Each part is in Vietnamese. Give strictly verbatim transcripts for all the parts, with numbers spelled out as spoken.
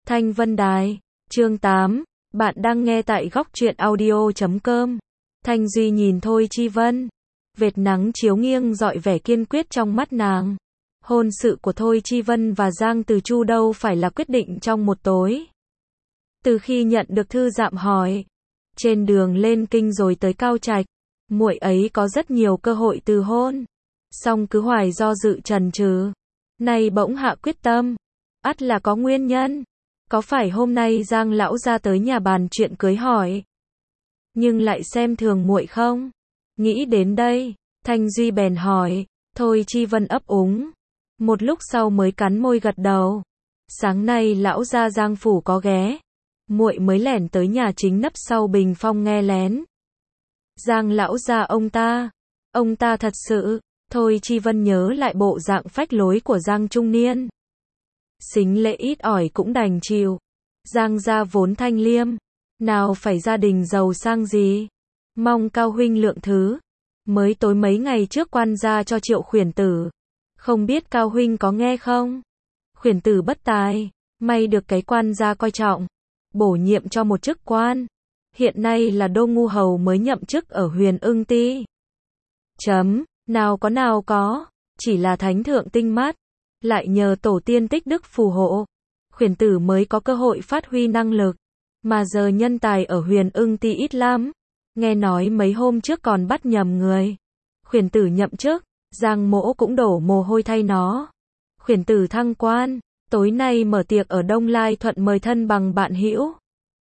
Thanh Vân Đài, chương tám, bạn đang nghe tại góc truyện audio chấm com. Thanh Duy nhìn Thôi Chi Vân, vệt nắng chiếu nghiêng rọi vẻ kiên quyết trong mắt nàng. Hôn sự của Thôi Chi Vân và Giang Từ Chu đâu phải là quyết định trong một tối. Từ khi nhận được thư dạm hỏi, trên đường lên kinh rồi tới Cao Trạch, muội ấy có rất nhiều cơ hội từ hôn, song cứ hoài do dự chần chừ. Nay bỗng hạ quyết tâm, ắt là có nguyên nhân. Có phải hôm nay Giang lão ra tới nhà bàn chuyện cưới hỏi, nhưng lại xem thường muội không? Nghĩ đến đây, Thanh Duy bèn hỏi. Thôi Chi Vân ấp úng, một lúc sau mới cắn môi gật đầu. Sáng nay lão gia Giang phủ có ghé, muội mới lẻn tới nhà chính nấp sau bình phong nghe lén. Giang lão gia ông ta, ông ta thật sự. Thôi Chi Vân nhớ lại bộ dạng phách lối của Giang trung niên. Xính lễ ít ỏi cũng đành chịu. Giang gia vốn thanh liêm, nào phải gia đình giàu sang gì. Mong Cao huynh lượng thứ. Mới tối mấy ngày trước quan gia cho Triệu khuyển tử, không biết Cao huynh có nghe không? Khuyển tử bất tài, may được cái quan gia coi trọng, bổ nhiệm cho một chức quan. Hiện nay là đô ngu hầu mới nhậm chức ở Huyền Ưng Ti. Chấm, nào có nào có, chỉ là thánh thượng tinh mắt, lại nhờ tổ tiên tích đức phù hộ, khuyển tử mới có cơ hội phát huy năng lực. Mà giờ nhân tài ở Huyền Ưng Ti ít lắm, nghe nói mấy hôm trước còn bắt nhầm người. Khuyển tử nhậm chức, Giang mỗ cũng đổ mồ hôi thay nó. Khuyển tử thăng quan, tối nay mở tiệc ở Đông Lai Thuận mời thân bằng bạn hữu.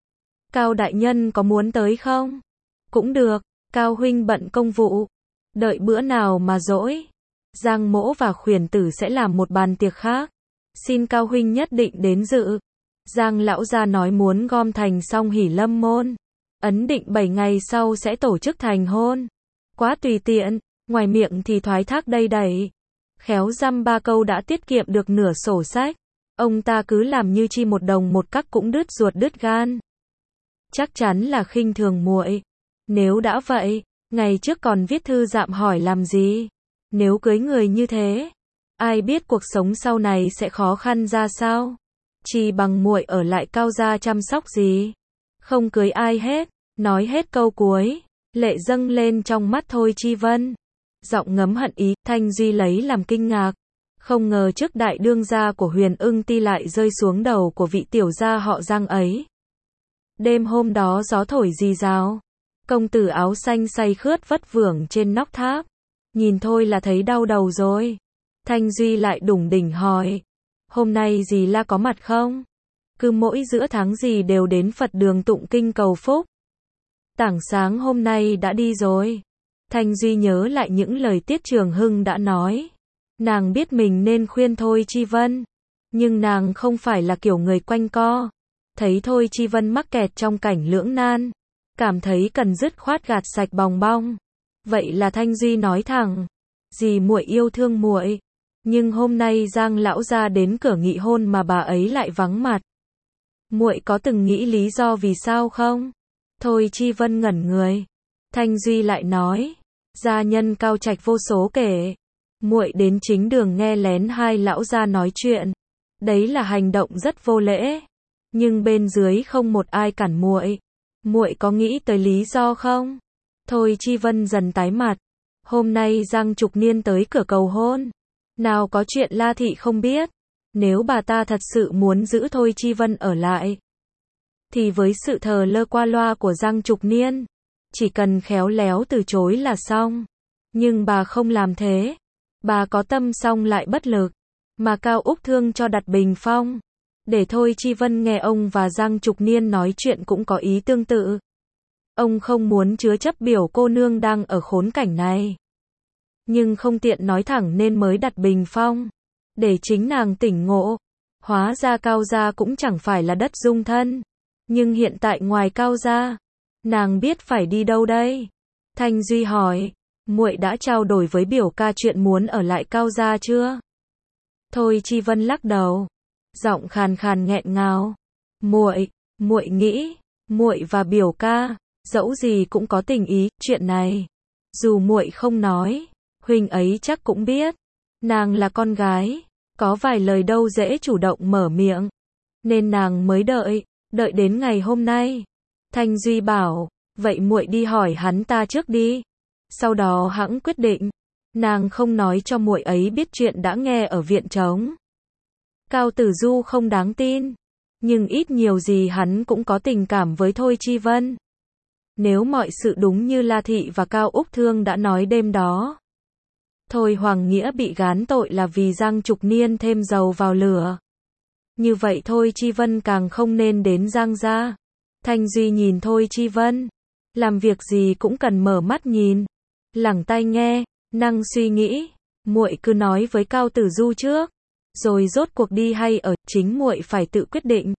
Cao đại nhân có muốn tới không? Cũng được, Cao huynh bận công vụ, đợi bữa nào mà rỗi, Giang mỗ và khuyển tử sẽ làm một bàn tiệc khác, xin Cao huynh nhất định đến dự. Giang lão gia nói muốn gom thành xong hỉ lâm môn, ấn định bảy ngày sau sẽ tổ chức thành hôn. Quá tùy tiện, ngoài miệng thì thoái thác đầy đẩy, khéo dăm ba câu đã tiết kiệm được nửa sổ sách. Ông ta cứ làm như chi một đồng một cắc cũng đứt ruột đứt gan. Chắc chắn là khinh thường muội. Nếu đã vậy, ngày trước còn viết thư dạm hỏi làm gì? Nếu cưới người như thế, ai biết cuộc sống sau này sẽ khó khăn ra sao? Chỉ bằng muội ở lại Cao gia chăm sóc gì? Không cưới ai hết. Nói hết câu cuối, lệ dâng lên trong mắt Thôi Chi Vân. Giọng ngấm hận ý, Thanh Duy lấy làm kinh ngạc. Không ngờ chức đại đương gia của Huyền Ưng Ti lại rơi xuống đầu của vị tiểu gia họ Giang ấy. Đêm hôm đó gió thổi rì rào, công tử áo xanh say khướt vất vưởng trên nóc tháp. Nhìn thôi là thấy đau đầu rồi. Thanh Duy lại đủng đỉnh hỏi, hôm nay dì La có mặt không? Cứ mỗi giữa tháng dì đều đến Phật đường tụng kinh cầu phúc. Tảng sáng hôm nay đã đi rồi. Thanh Duy nhớ lại những lời Tiết Trường Hưng đã nói. Nàng biết mình nên khuyên Thôi Chi Vân, nhưng nàng không phải là kiểu người quanh co. Thấy Thôi Chi Vân mắc kẹt trong cảnh lưỡng nan, cảm thấy cần dứt khoát gạt sạch bòng bong. Vậy là Thanh Duy nói thẳng, dì muội yêu thương muội, nhưng hôm nay Giang lão gia đến cửa nghị hôn mà bà ấy lại vắng mặt. Muội có từng nghĩ lý do vì sao không? Thôi Chi Vân ngẩn người. Thanh Duy lại nói, gia nhân Cao Trạch vô số kể, muội đến chính đường nghe lén hai lão gia nói chuyện. Đấy là hành động rất vô lễ, nhưng bên dưới không một ai cản muội. Muội có nghĩ tới lý do không? Thôi Chi Vân dần tái mặt. Hôm nay Giang Trục Niên tới cửa cầu hôn, nào có chuyện La thị không biết. Nếu bà ta thật sự muốn giữ Thôi Chi Vân ở lại, thì với sự thờ lơ qua loa của Giang Trục Niên, chỉ cần khéo léo từ chối là xong. Nhưng bà không làm thế. Bà có tâm song lại bất lực, mà Cao Úc Thương cho đặt bình phong, để Thôi Chi Vân nghe ông và Giang Trục Niên nói chuyện cũng có ý tương tự. Ông không muốn chứa chấp biểu cô nương đang ở khốn cảnh này, nhưng không tiện nói thẳng nên mới đặt bình phong, để chính nàng tỉnh ngộ. Hóa ra Cao gia cũng chẳng phải là đất dung thân, nhưng hiện tại ngoài Cao gia, nàng biết phải đi đâu đây? Thanh Duy hỏi, muội đã trao đổi với biểu ca chuyện muốn ở lại Cao gia chưa? Thôi Chi Vân lắc đầu, giọng khàn khàn nghẹn ngào. Muội, muội nghĩ, muội và biểu ca, dẫu gì cũng có tình ý, chuyện này, dù muội không nói, huynh ấy chắc cũng biết. Nàng là con gái, có vài lời đâu dễ chủ động mở miệng. nên nàng mới đợi, đợi đến ngày hôm nay. Thanh Duy bảo, vậy muội đi hỏi hắn ta trước đi, sau đó hẵng quyết định. Nàng không nói cho muội ấy biết chuyện đã nghe ở viện trống. Cao Tử Du không đáng tin, nhưng ít nhiều gì hắn cũng có tình cảm với Thôi Chi Vân. Nếu mọi sự đúng như La Thị và Cao Úc Thương đã nói đêm đó, Thôi Hoàng Nghĩa bị gán tội là vì Giang Trục Niên thêm dầu vào lửa. Như vậy Thôi Chi Vân càng không nên đến Giang gia. Thanh Duy nhìn Thôi Chi Vân, làm việc gì cũng cần mở mắt nhìn, lẳng tai nghe, năng suy nghĩ. Muội cứ nói với Cao Tử Du trước, rồi rốt cuộc đi hay ở, chính muội phải tự quyết định.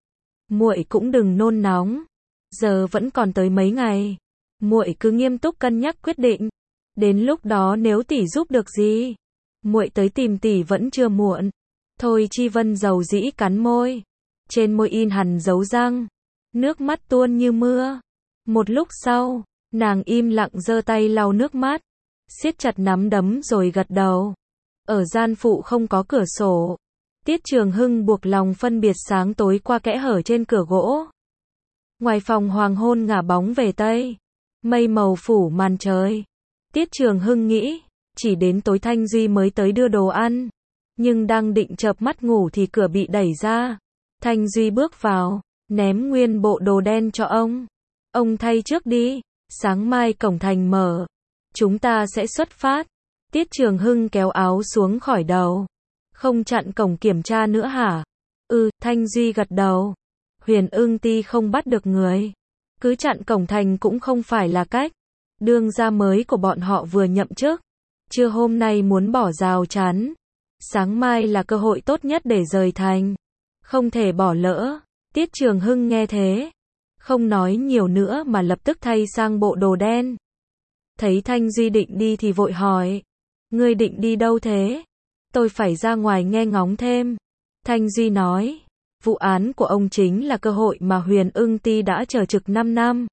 Muội cũng đừng nôn nóng, giờ vẫn còn tới mấy ngày, muội cứ nghiêm túc cân nhắc quyết định. Đến lúc đó nếu tỷ giúp được gì, muội tới tìm tỷ vẫn chưa muộn. Thôi Chi Vân dầu dĩ cắn môi, trên môi in hằn dấu răng, nước mắt tuôn như mưa. Một lúc sau, nàng im lặng giơ tay lau nước mắt, siết chặt nắm đấm rồi gật đầu. Ở gian phụ không có cửa sổ, Tiết Trường Hưng buộc lòng phân biệt sáng tối qua kẽ hở trên cửa gỗ. Ngoài phòng hoàng hôn ngả bóng về tây, mây màu phủ màn trời. Tiết Trường Hưng nghĩ, chỉ đến tối Thanh Duy mới tới đưa đồ ăn, nhưng đang định chợp mắt ngủ thì cửa bị đẩy ra. Thanh Duy bước vào, ném nguyên bộ đồ đen cho ông. Ông thay trước đi, sáng mai cổng thành mở, chúng ta sẽ xuất phát. Tiết Trường Hưng kéo áo xuống khỏi đầu. Không chặn cổng kiểm tra nữa hả? Ừ, Thanh Duy gật đầu. Huyền Ưng Ti không bắt được người, cứ chặn cổng thành cũng không phải là cách. Đương gia mới của bọn họ vừa nhậm chức, trưa hôm nay muốn bỏ rào chắn, sáng mai là cơ hội tốt nhất để rời thành, không thể bỏ lỡ. Tiết Trường Hưng nghe thế, không nói nhiều nữa mà lập tức thay sang bộ đồ đen. Thấy Thanh Duy định đi thì vội hỏi, ngươi định đi đâu thế? Tôi phải ra ngoài nghe ngóng thêm. Thanh Duy nói, vụ án của ông chính là cơ hội mà Huyền Ưng Ti đã chờ trực năm năm.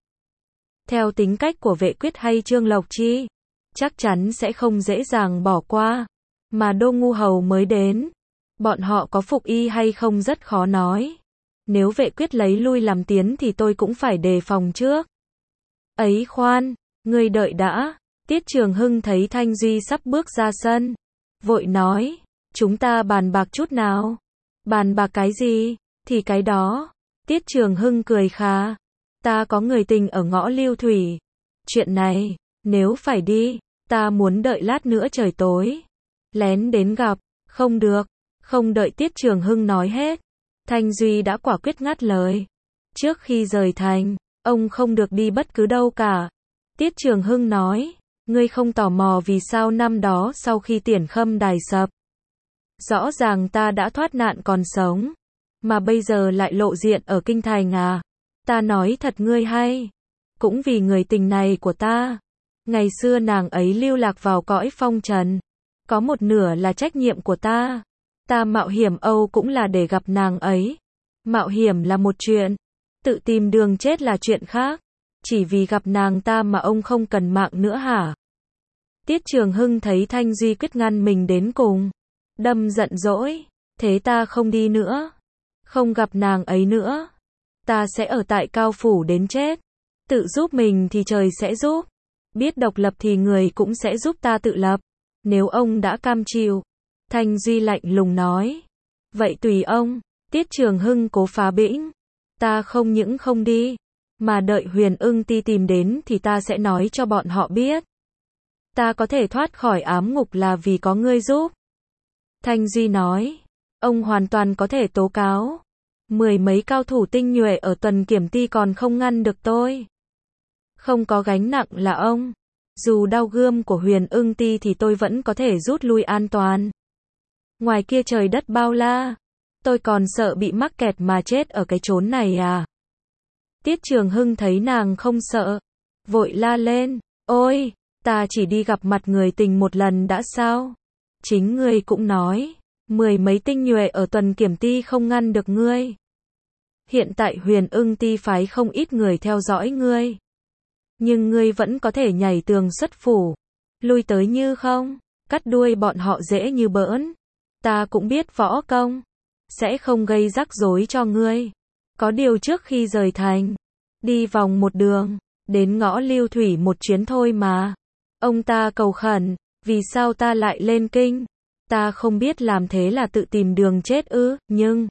Theo tính cách của Vệ Quyết hay Trương Lộc Chi, chắc chắn sẽ không dễ dàng bỏ qua. Mà Đô Ngu Hầu mới đến, bọn họ có phục y hay không rất khó nói. Nếu Vệ Quyết lấy lui làm tiến thì tôi cũng phải đề phòng trước. Ấy khoan, ngươi đợi đã. Tiết Trường Hưng thấy Thanh Duy sắp bước ra sân, vội nói, chúng ta bàn bạc chút nào. Bàn bạc cái gì? Thì cái đó. Tiết Trường Hưng cười khà, ta có người tình ở ngõ Lưu Thủy. Chuyện này, nếu phải đi, ta muốn đợi lát nữa trời tối, lén đến gặp. Không được. Không đợi Tiết Trường Hưng nói hết, Thanh Duy đã quả quyết ngắt lời. Trước khi rời thành, ông không được đi bất cứ đâu cả. Tiết Trường Hưng nói, ngươi không tò mò vì sao năm đó sau khi Tiền Khâm đài sập, rõ ràng ta đã thoát nạn còn sống, mà bây giờ lại lộ diện ở kinh thành à? Ta nói thật ngươi hay, cũng vì người tình này của ta. Ngày xưa nàng ấy lưu lạc vào cõi phong trần, có một nửa là trách nhiệm của ta. Ta mạo hiểm Âu cũng là để gặp nàng ấy. Mạo hiểm là một chuyện, tự tìm đường chết là chuyện khác. Chỉ vì gặp nàng ta mà ông không cần mạng nữa hả? Tiết Trường Hưng thấy Thanh Duy quyết ngăn mình đến cùng, đâm giận dỗi, thế ta không đi nữa, không gặp nàng ấy nữa, ta sẽ ở tại Cao Phủ đến chết. Tự giúp mình thì trời sẽ giúp, biết độc lập thì người cũng sẽ giúp ta tự lập, nếu ông đã cam chịu. Thanh Duy lạnh lùng nói, vậy tùy ông. Tiết Trường Hưng cố phá bĩnh, ta không những không đi, mà đợi Huyền Ưng Ti tìm đến thì ta sẽ nói cho bọn họ biết. Ta có thể thoát khỏi ám ngục là vì có ngươi giúp. Thanh Duy nói, ông hoàn toàn có thể tố cáo. Mười mấy cao thủ tinh nhuệ ở Tuần Kiểm Ti còn không ngăn được tôi. Không có gánh nặng là ông. Dù đao gươm của Huyền Ưng Ti thì tôi vẫn có thể rút lui an toàn. Ngoài kia trời đất bao la, tôi còn sợ bị mắc kẹt mà chết ở cái chốn này à? Tiết Trường Hưng thấy nàng không sợ, vội la lên, ôi, ta chỉ đi gặp mặt người tình một lần đã sao? Chính ngươi cũng nói, mười mấy tinh nhuệ ở Tuần Kiểm Ti không ngăn được ngươi. Hiện tại Huyền Ưng Ti phái không ít người theo dõi ngươi, nhưng ngươi vẫn có thể nhảy tường xuất phủ, lui tới như không, cắt đuôi bọn họ dễ như bỡn. Ta cũng biết võ công, sẽ không gây rắc rối cho ngươi. Có điều trước khi rời thành, đi vòng một đường, đến ngõ Lưu Thủy một chuyến thôi mà. Ông ta cầu khẩn, vì sao ta lại lên kinh? Ta không biết làm thế là tự tìm đường chết ư, nhưng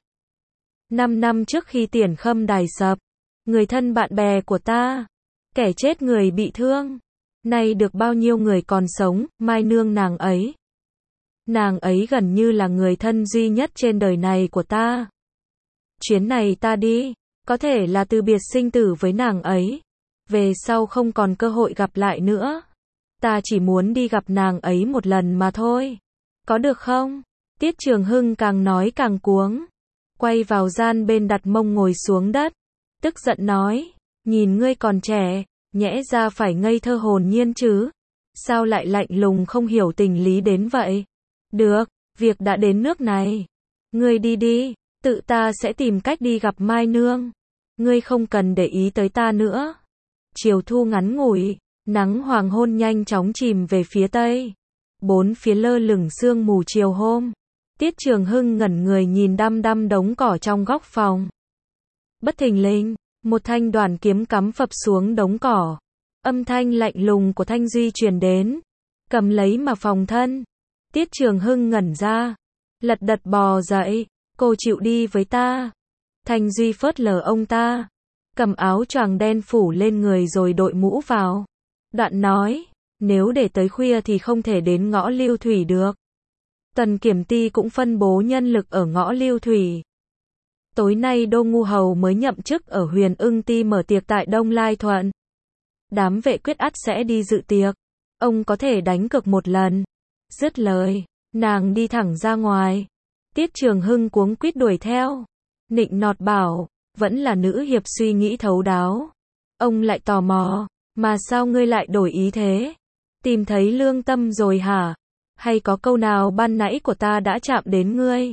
năm năm trước khi Tiền Khâm đài sập, người thân bạn bè của ta, kẻ chết người bị thương, nay được bao nhiêu người còn sống, Mai Nương nàng ấy. Nàng ấy gần như là người thân duy nhất trên đời này của ta. Chuyến này ta đi, có thể là từ biệt sinh tử với nàng ấy. Về sau không còn cơ hội gặp lại nữa. Ta chỉ muốn đi gặp nàng ấy một lần mà thôi. Có được không? Tiết Trường Hưng càng nói càng cuống. Quay vào gian bên đặt mông ngồi xuống đất. Tức giận nói, nhìn ngươi còn trẻ, nhẽ ra phải ngây thơ hồn nhiên chứ. Sao lại lạnh lùng không hiểu tình lý đến vậy? Được, việc đã đến nước này. Ngươi đi đi, tự ta sẽ tìm cách đi gặp Mai Nương. Ngươi không cần để ý tới ta nữa. Chiều thu ngắn ngủi, nắng hoàng hôn nhanh chóng chìm về phía tây. Bốn phía lơ lửng sương mù chiều hôm. Tiết Trường Hưng ngẩn người nhìn đăm đăm đống cỏ trong góc phòng. Bất thình lình, một thanh đoàn kiếm cắm phập xuống đống cỏ. Âm thanh lạnh lùng của Thanh Duy truyền đến. Cầm lấy mà phòng thân. Tiết Trường Hưng ngẩn ra. Lật đật bò dậy. Cô chịu đi với ta. Thanh Duy phớt lờ ông ta. Cầm áo choàng đen phủ lên người rồi đội mũ vào. Đoạn nói, nếu để tới khuya thì không thể đến ngõ Lưu Thủy được. Tần Kiểm Ty cũng phân bố nhân lực ở ngõ Lưu Thủy. Tối nay Đô Ngu Hầu mới nhậm chức ở Huyền Ưng Ty mở tiệc tại Đông Lai Thuận. Đám vệ quyết ắt sẽ đi dự tiệc. Ông có thể đánh cược một lần. Dứt lời, nàng đi thẳng ra ngoài. Tiết Trường Hưng cuống quýt đuổi theo. Nịnh nọt bảo, vẫn là nữ hiệp suy nghĩ thấu đáo. Ông lại tò mò, mà sao ngươi lại đổi ý thế? Tìm thấy lương tâm rồi hả? Hay có câu nào ban nãy của ta đã chạm đến ngươi?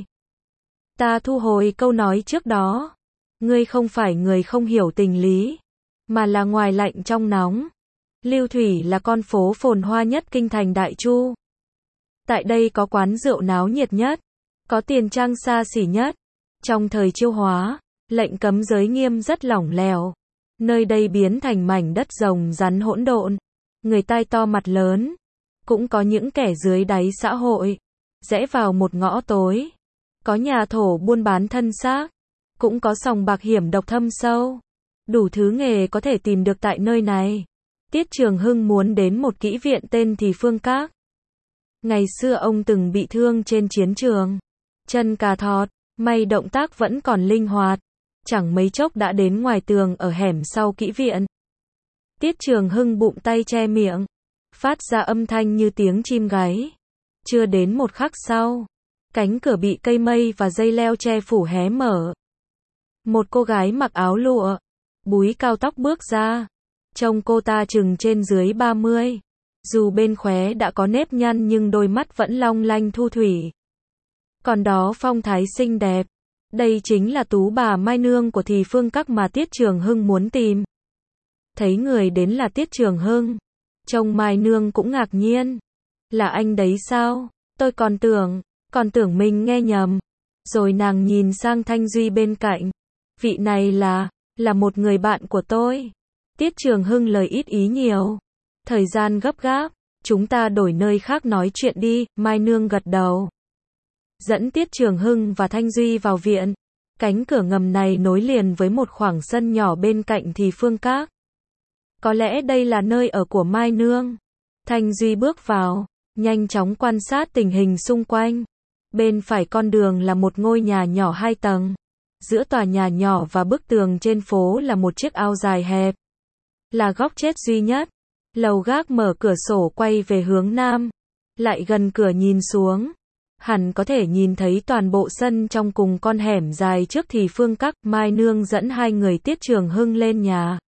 Ta thu hồi câu nói trước đó. Ngươi không phải người không hiểu tình lý, mà là ngoài lạnh trong nóng. Lưu Thủy là con phố phồn hoa nhất kinh thành Đại Chu. Tại đây có quán rượu náo nhiệt nhất, có tiền trang xa xỉ nhất. Trong thời Chiêu Hóa, lệnh cấm giới nghiêm rất lỏng lẻo. Nơi đây biến thành mảnh đất rồng rắn hỗn độn. Người tai to mặt lớn. Cũng có những kẻ dưới đáy xã hội. Rẽ vào một ngõ tối. Có nhà thổ buôn bán thân xác. Cũng có sòng bạc hiểm độc thâm sâu. Đủ thứ nghề có thể tìm được tại nơi này. Tiết Trường Hưng muốn đến một kỹ viện tên Thì Phương Các. Ngày xưa ông từng bị thương trên chiến trường. Chân cà thọt, may động tác vẫn còn linh hoạt. Chẳng mấy chốc đã đến ngoài tường ở hẻm sau kỹ viện. Tiết Trường Hưng bụng tay che miệng. Phát ra âm thanh như tiếng chim gáy. Chưa đến một khắc sau. Cánh cửa bị cây mây và dây leo che phủ hé mở. Một cô gái mặc áo lụa. Búi cao tóc bước ra. Trông cô ta chừng trên dưới ba mươi. Dù bên khóe đã có nếp nhăn nhưng đôi mắt vẫn long lanh thu thủy. Còn đó phong thái xinh đẹp. Đây chính là tú bà Mai Nương của Thì Phương Các mà Tiết Trường Hưng muốn tìm. Thấy người đến là Tiết Trường Hưng. Trông Mai Nương cũng ngạc nhiên. Là anh đấy sao? Tôi còn tưởng, còn tưởng mình nghe nhầm. Rồi nàng nhìn sang Thanh Duy bên cạnh. Vị này là, là một người bạn của tôi. Tiết Trường Hưng lời ít ý nhiều. Thời gian gấp gáp, chúng ta đổi nơi khác nói chuyện đi, Mai Nương gật đầu. Dẫn Tiết Trường Hưng và Thanh Duy vào viện. Cánh cửa ngầm này nối liền với một khoảng sân nhỏ bên cạnh Thì Phương Các. Có lẽ đây là nơi ở của Mai Nương. Thanh Duy bước vào, nhanh chóng quan sát tình hình xung quanh. Bên phải con đường là một ngôi nhà nhỏ hai tầng. Giữa tòa nhà nhỏ và bức tường trên phố là một chiếc ao dài hẹp. Là góc chết duy nhất. Lầu gác mở cửa sổ quay về hướng nam. Lại gần cửa nhìn xuống. Hẳn có thể nhìn thấy toàn bộ sân trong cùng con hẻm dài trước Thì Phương Các. Mai Nương dẫn hai người Tiết Trường Hưng lên nhà.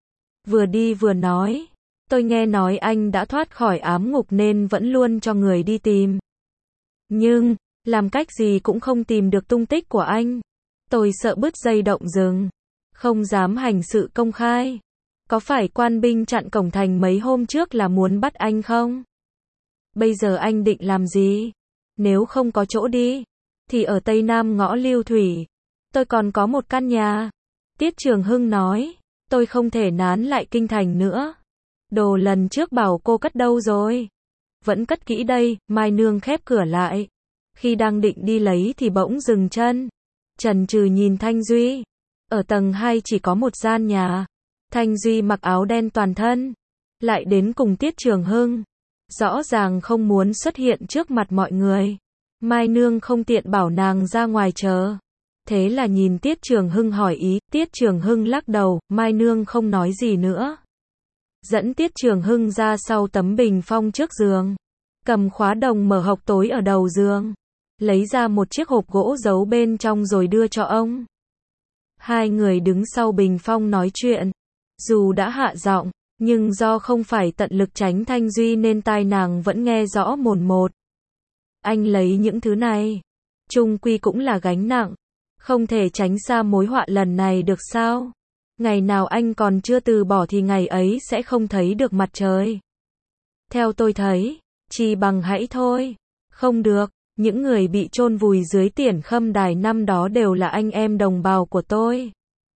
Vừa đi vừa nói. Tôi nghe nói anh đã thoát khỏi ám ngục nên vẫn luôn cho người đi tìm. Nhưng, làm cách gì cũng không tìm được tung tích của anh. Tôi sợ bứt dây động rừng. Không dám hành sự công khai. Có phải quan binh chặn cổng thành mấy hôm trước là muốn bắt anh không? Bây giờ anh định làm gì? Nếu không có chỗ đi, thì ở Tây Nam ngõ Lưu Thủy. Tôi còn có một căn nhà. Tiết Trường Hưng nói, tôi không thể nán lại kinh thành nữa. Đồ lần trước bảo cô cất đâu rồi? Vẫn cất kỹ đây. Mai Nương khép cửa lại. Khi đang định đi lấy thì bỗng dừng chân. Chần chừ nhìn Thanh Duy. Ở tầng hai chỉ có một gian nhà. Thanh Duy mặc áo đen toàn thân. Lại đến cùng Tiết Trường Hưng. Rõ ràng không muốn xuất hiện trước mặt mọi người. Mai Nương không tiện bảo nàng ra ngoài chờ. Thế là nhìn Tiết Trường Hưng hỏi ý. Tiết Trường Hưng lắc đầu. Mai Nương không nói gì nữa. Dẫn Tiết Trường Hưng ra sau tấm bình phong trước giường. Cầm khóa đồng mở hộc tối ở đầu giường. Lấy ra một chiếc hộp gỗ giấu bên trong rồi đưa cho ông. Hai người đứng sau bình phong nói chuyện. Dù đã hạ giọng, nhưng do không phải tận lực tránh Thanh Duy nên tai nàng vẫn nghe rõ mồn một. Anh lấy những thứ này. Chung quy cũng là gánh nặng. Không thể tránh xa mối họa lần này được sao? Ngày nào anh còn chưa từ bỏ thì ngày ấy sẽ không thấy được mặt trời. Theo tôi thấy, chỉ bằng hãy thôi. Không được, những người bị chôn vùi dưới Tiền Khâm Đài năm đó đều là anh em đồng bào của tôi.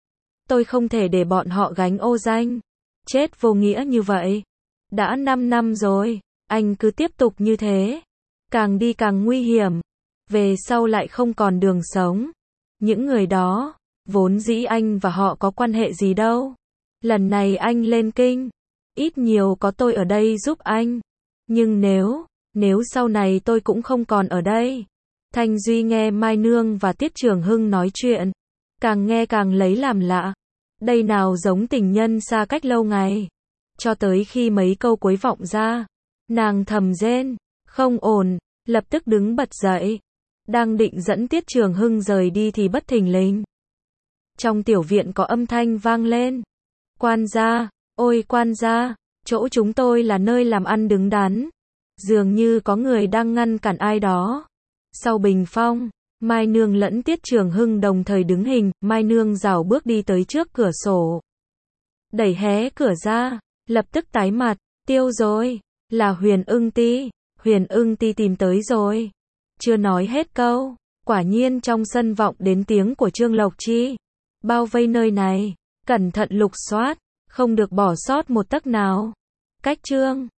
Tôi không thể để bọn họ gánh ô danh. Chết vô nghĩa như vậy. Đã năm năm rồi, anh cứ tiếp tục như thế. Càng đi càng nguy hiểm. Về sau lại không còn đường sống. Những người đó, vốn dĩ anh và họ có quan hệ gì đâu. Lần này anh lên kinh, ít nhiều có tôi ở đây giúp anh. Nhưng nếu, nếu sau này tôi cũng không còn ở đây. Thanh Duy nghe Mai Nương và Tiết Trường Hưng nói chuyện. Càng nghe càng lấy làm lạ. Đây nào giống tình nhân xa cách lâu ngày. Cho tới khi mấy câu cuối vọng ra. Nàng thầm rên. Không ổn. Lập tức đứng bật dậy. Đang định dẫn Tiết Trường Hưng rời đi thì bất thình lình. Trong tiểu viện có âm thanh vang lên. Quan gia, ôi quan gia, chỗ chúng tôi là nơi làm ăn đứng đắn. Dường như có người đang ngăn cản ai đó. Sau bình phong, Mai Nương lẫn Tiết Trường Hưng đồng thời đứng hình. Mai Nương rảo bước đi tới trước cửa sổ. Đẩy hé cửa ra, lập tức tái mặt. Tiêu rồi, là Huyền Ưng Ti. Huyền Ưng Ti tìm tới rồi. Chưa nói hết câu, quả nhiên trong sân vọng đến tiếng của Trương Lộc Chi. Bao vây nơi này, cẩn thận lục soát, không được bỏ sót một tấc nào. Cách Trương